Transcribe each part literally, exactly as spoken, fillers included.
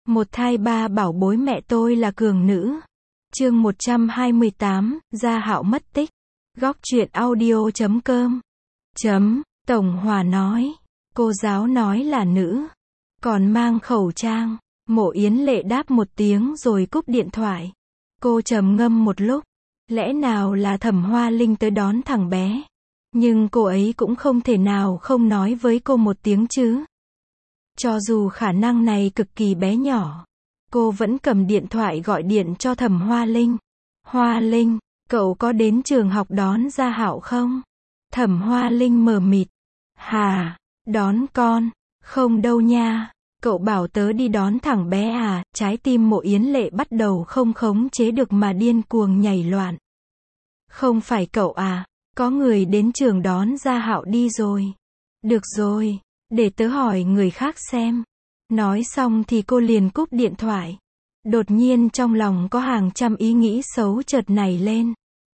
Một thai ba bảo bối mẹ tôi là cường nữ. Chương một trăm hai mươi tám, Gia Hạo mất tích. Góc truyện audio chấm com. Chấm, Tổng Hòa nói. Cô giáo nói là nữ. Còn mang khẩu trang. Mộ Yến Lệ đáp một tiếng rồi cúp điện thoại. Cô trầm ngâm một lúc. Lẽ nào là Thẩm Hoa Linh tới đón thằng bé? Nhưng cô ấy cũng không thể nào không nói với cô một tiếng chứ. Cho dù khả năng này cực kỳ bé nhỏ, cô vẫn cầm điện thoại gọi điện cho Thẩm Hoa Linh. Hoa Linh, cậu có đến trường học đón Gia Hạo không? Thẩm Hoa Linh mờ mịt. Hà, đón con? Không đâu nha. Cậu bảo tớ đi đón thằng bé à? Trái tim Mộ Yến Lệ bắt đầu không khống chế được mà điên cuồng nhảy loạn. Không phải cậu à? Có người đến trường đón Gia Hạo đi rồi. Được rồi, để tớ hỏi người khác xem. Nói xong thì cô liền cúp điện thoại. Đột nhiên trong lòng có hàng trăm ý nghĩ xấu chợt nảy lên.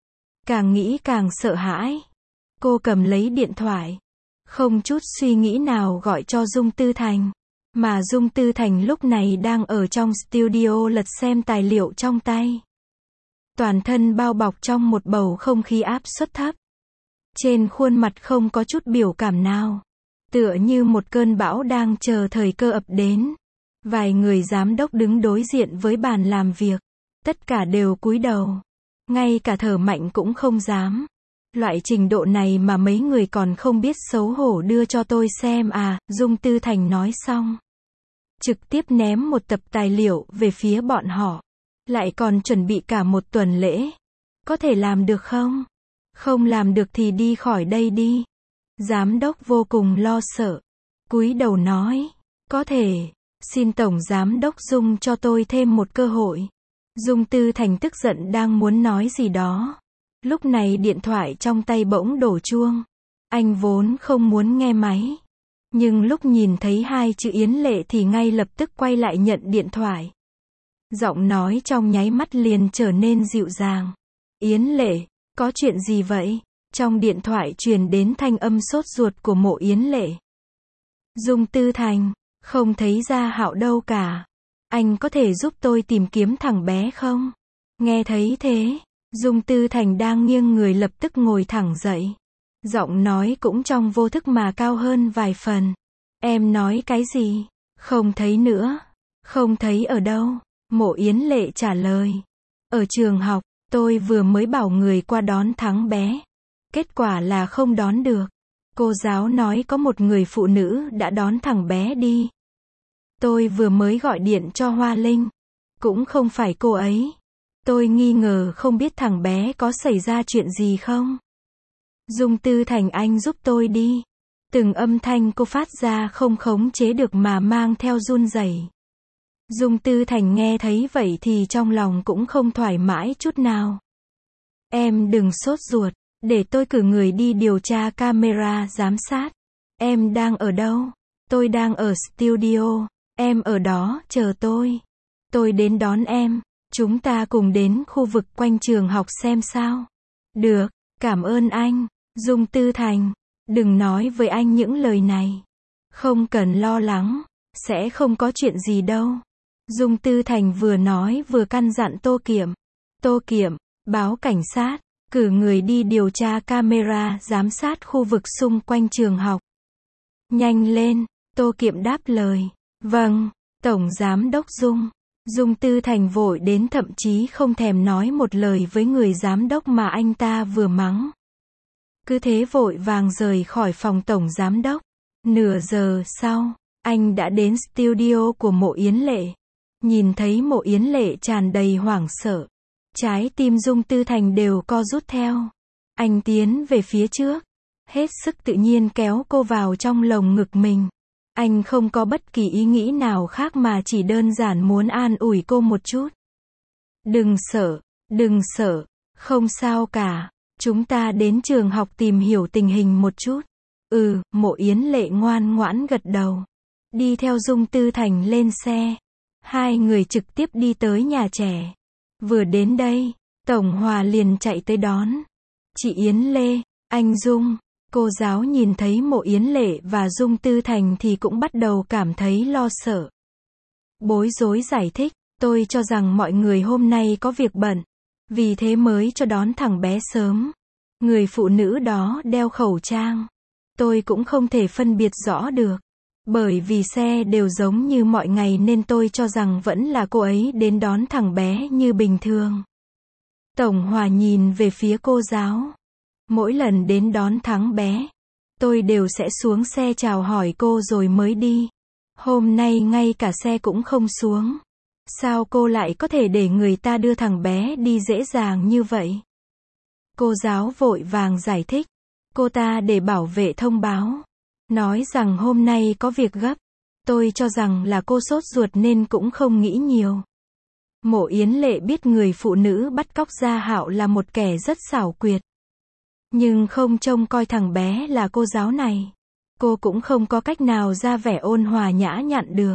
Càng nghĩ càng sợ hãi. Cô cầm lấy điện thoại. Không chút suy nghĩ nào gọi cho Dung Tư Thành. Mà Dung Tư Thành lúc này đang ở trong studio lật xem tài liệu trong tay. Toàn thân bao bọc trong một bầu không khí áp suất thấp. Trên khuôn mặt không có chút biểu cảm nào. Tựa như một cơn bão đang chờ thời cơ ập đến. Vài người giám đốc đứng đối diện với bàn làm việc. Tất cả đều cúi đầu. Ngay cả thở mạnh cũng không dám. Loại trình độ này mà mấy người còn không biết xấu hổ đưa cho tôi xem à, Dung Tư Thành nói xong. Trực tiếp ném một tập tài liệu về phía bọn họ. Lại còn chuẩn bị cả một tuần lễ. Có thể làm được không? Không làm được thì đi khỏi đây đi. Giám đốc vô cùng lo sợ. Cúi đầu nói. Có thể. Xin Tổng Giám đốc Dung cho tôi thêm một cơ hội. Dung Tư Thành tức giận đang muốn nói gì đó. Lúc này điện thoại trong tay bỗng đổ chuông. Anh vốn không muốn nghe máy. Nhưng lúc nhìn thấy hai chữ Yến Lệ thì ngay lập tức quay lại nhận điện thoại. Giọng nói trong nháy mắt liền trở nên dịu dàng. Yến Lệ, có chuyện gì vậy? Trong điện thoại truyền đến thanh âm sốt ruột của Mộ Yến Lệ. Dung Tư Thành, không thấy Gia Hạo đâu cả. Anh có thể giúp tôi tìm kiếm thằng bé không? Nghe thấy thế, Dung Tư Thành đang nghiêng người lập tức ngồi thẳng dậy. Giọng nói cũng trong vô thức mà cao hơn vài phần. Em nói cái gì? Không thấy nữa. Không thấy ở đâu? Mộ Yến Lệ trả lời. Ở trường học, tôi vừa mới bảo người qua đón thằng bé. Kết quả là không đón được. Cô giáo nói có một người phụ nữ đã đón thằng bé đi. Tôi vừa mới gọi điện cho Hoa Linh. Cũng không phải cô ấy. Tôi nghi ngờ không biết thằng bé có xảy ra chuyện gì không. Dung Tư Thành, anh giúp tôi đi. Từng âm thanh cô phát ra không khống chế được mà mang theo run rẩy. Dung Tư Thành nghe thấy vậy thì trong lòng cũng không thoải mái chút nào. Em đừng sốt ruột, để tôi cử người đi điều tra camera giám sát. Em đang ở đâu? Tôi đang ở studio, em ở đó chờ tôi. Tôi đến đón em, chúng ta cùng đến khu vực quanh trường học xem sao. Được, cảm ơn anh. Dung Tư Thành, đừng nói với anh những lời này. Không cần lo lắng, sẽ không có chuyện gì đâu. Dung Tư Thành vừa nói vừa căn dặn Tô Kiệm. Tô Kiệm, báo cảnh sát, cử người đi điều tra camera giám sát khu vực xung quanh trường học. Nhanh lên, Tô Kiệm đáp lời. Vâng, Tổng Giám đốc Dung. Dung Tư Thành vội đến thậm chí không thèm nói một lời với người giám đốc mà anh ta vừa mắng. Cứ thế vội vàng rời khỏi phòng Tổng Giám đốc. Nửa giờ sau, anh đã đến studio của Mộ Yến Lệ. Nhìn thấy Mộ Yến Lệ tràn đầy hoảng sợ. Trái tim Dung Tư Thành đều co rút theo. Anh tiến về phía trước. Hết sức tự nhiên kéo cô vào trong lồng ngực mình. Anh không có bất kỳ ý nghĩ nào khác mà chỉ đơn giản muốn an ủi cô một chút. Đừng sợ, đừng sợ, không sao cả. Chúng ta đến trường học tìm hiểu tình hình một chút. Ừ, Mộ Yến Lệ ngoan ngoãn gật đầu. Đi theo Dung Tư Thành lên xe. Hai người trực tiếp đi tới nhà trẻ. Vừa đến đây, Tổng Hòa liền chạy tới đón. Chị Yến Lê, anh Dung. Cô giáo nhìn thấy Mộ Yến Lệ và Dung Tư Thành thì cũng bắt đầu cảm thấy lo sợ. Bối rối giải thích, tôi cho rằng mọi người hôm nay có việc bận, vì thế mới cho đón thằng bé sớm. Người phụ nữ đó đeo khẩu trang. Tôi cũng không thể phân biệt rõ được. Bởi vì xe đều giống như mọi ngày nên tôi cho rằng vẫn là cô ấy đến đón thằng bé như bình thường. Tổng Hòa nhìn về phía cô giáo. Mỗi lần đến đón thằng bé, tôi đều sẽ xuống xe chào hỏi cô rồi mới đi. Hôm nay ngay cả xe cũng không xuống. Sao cô lại có thể để người ta đưa thằng bé đi dễ dàng như vậy? Cô giáo vội vàng giải thích. Cô ta để bảo vệ thông báo. Nói rằng hôm nay có việc gấp. Tôi cho rằng là cô sốt ruột nên cũng không nghĩ nhiều. Mộ Yến Lệ biết người phụ nữ bắt cóc Gia Hạo là một kẻ rất xảo quyệt. Nhưng không trông coi thằng bé là cô giáo này. Cô cũng không có cách nào ra vẻ ôn hòa nhã nhặn được.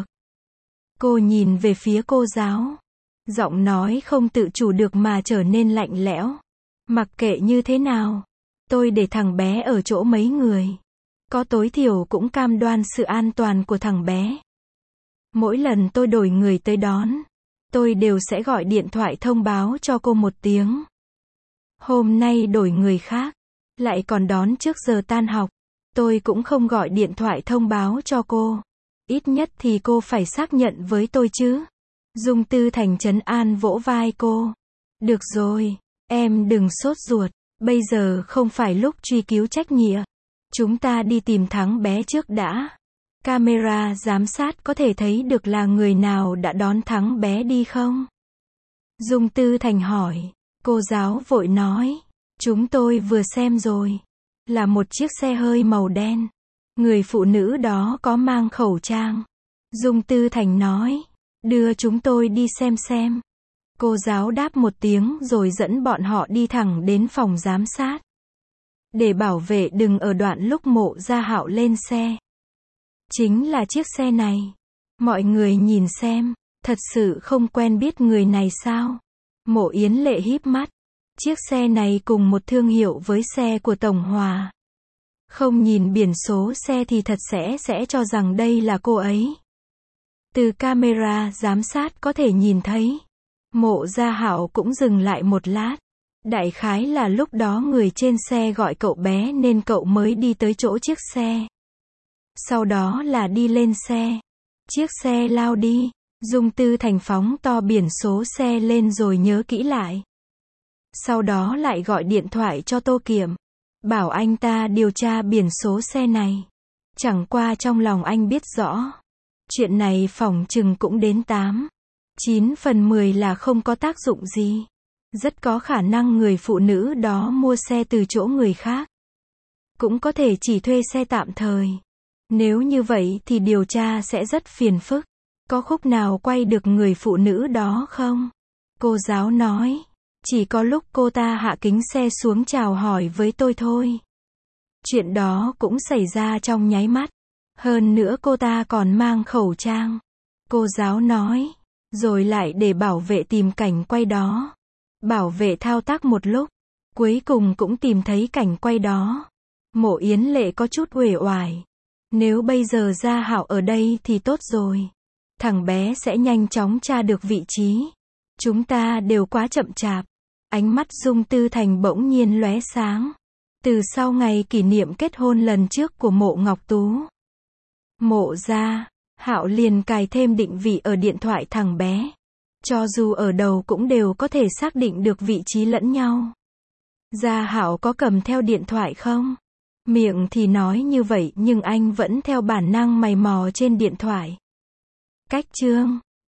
Cô nhìn về phía cô giáo. Giọng nói không tự chủ được mà trở nên lạnh lẽo. Mặc kệ như thế nào, tôi để thằng bé ở chỗ mấy người. Có tối thiểu cũng cam đoan sự an toàn của thằng bé. Mỗi lần tôi đổi người tới đón, tôi đều sẽ gọi điện thoại thông báo cho cô một tiếng. Hôm nay đổi người khác, lại còn đón trước giờ tan học, tôi cũng không gọi điện thoại thông báo cho cô. Ít nhất thì cô phải xác nhận với tôi chứ. Dung Tư Thành trấn an vỗ vai cô. Được rồi, em đừng sốt ruột, bây giờ không phải lúc truy cứu trách nhiệm. Chúng ta đi tìm thằng bé trước đã. Camera giám sát có thể thấy được là người nào đã đón thằng bé đi không? Dung Tư Thành hỏi. Cô giáo vội nói. Chúng tôi vừa xem rồi. Là một chiếc xe hơi màu đen. Người phụ nữ đó có mang khẩu trang. Dung Tư Thành nói. Đưa chúng tôi đi xem xem. Cô giáo đáp một tiếng rồi dẫn bọn họ đi thẳng đến phòng giám sát. Để bảo vệ đừng ở đoạn lúc Mộ Gia Hạo lên xe. Chính là chiếc xe này. Mọi người nhìn xem, thật sự không quen biết người này sao? Mộ Yến Lệ híp mắt. Chiếc xe này cùng một thương hiệu với xe của Tổng Hòa. Không nhìn biển số xe thì thật sẽ sẽ cho rằng đây là cô ấy. Từ camera giám sát có thể nhìn thấy. Mộ Gia Hạo cũng dừng lại một lát. Đại khái là lúc đó người trên xe gọi cậu bé nên cậu mới đi tới chỗ chiếc xe. Sau đó là đi lên xe. Chiếc xe lao đi. Dung Tư Thành phóng to biển số xe lên rồi nhớ kỹ lại. Sau đó lại gọi điện thoại cho Tô Kiệm. Bảo anh ta điều tra biển số xe này. Chẳng qua trong lòng anh biết rõ. Chuyện này phỏng chừng cũng đến tám, chín phần mười là không có tác dụng gì. Rất có khả năng người phụ nữ đó mua xe từ chỗ người khác. Cũng có thể chỉ thuê xe tạm thời. Nếu như vậy thì điều tra sẽ rất phiền phức. Có khúc nào quay được người phụ nữ đó không? Cô giáo nói. Chỉ có lúc cô ta hạ kính xe xuống chào hỏi với tôi thôi. Chuyện đó cũng xảy ra trong nháy mắt. Hơn nữa cô ta còn mang khẩu trang. Cô giáo nói. Rồi lại để bảo vệ tìm cảnh quay đó. Bảo vệ thao tác một lúc. Cuối cùng cũng tìm thấy cảnh quay đó. Mộ Yến Lệ có chút uể oải. Nếu bây giờ Gia Hạo ở đây thì tốt rồi. Thằng bé sẽ nhanh chóng tra được vị trí. Chúng ta đều quá chậm chạp. Ánh mắt Dung Tư Thành bỗng nhiên lóe sáng. Từ sau ngày kỷ niệm kết hôn lần trước của Mộ Ngọc Tú. Mộ Gia Hạo liền cài thêm định vị ở điện thoại thằng bé. Cho dù ở đầu cũng đều có thể xác định được vị trí lẫn nhau. Gia Hạo có cầm theo điện thoại không? Miệng thì nói như vậy nhưng anh vẫn theo bản năng mày mò trên điện thoại. Cách chương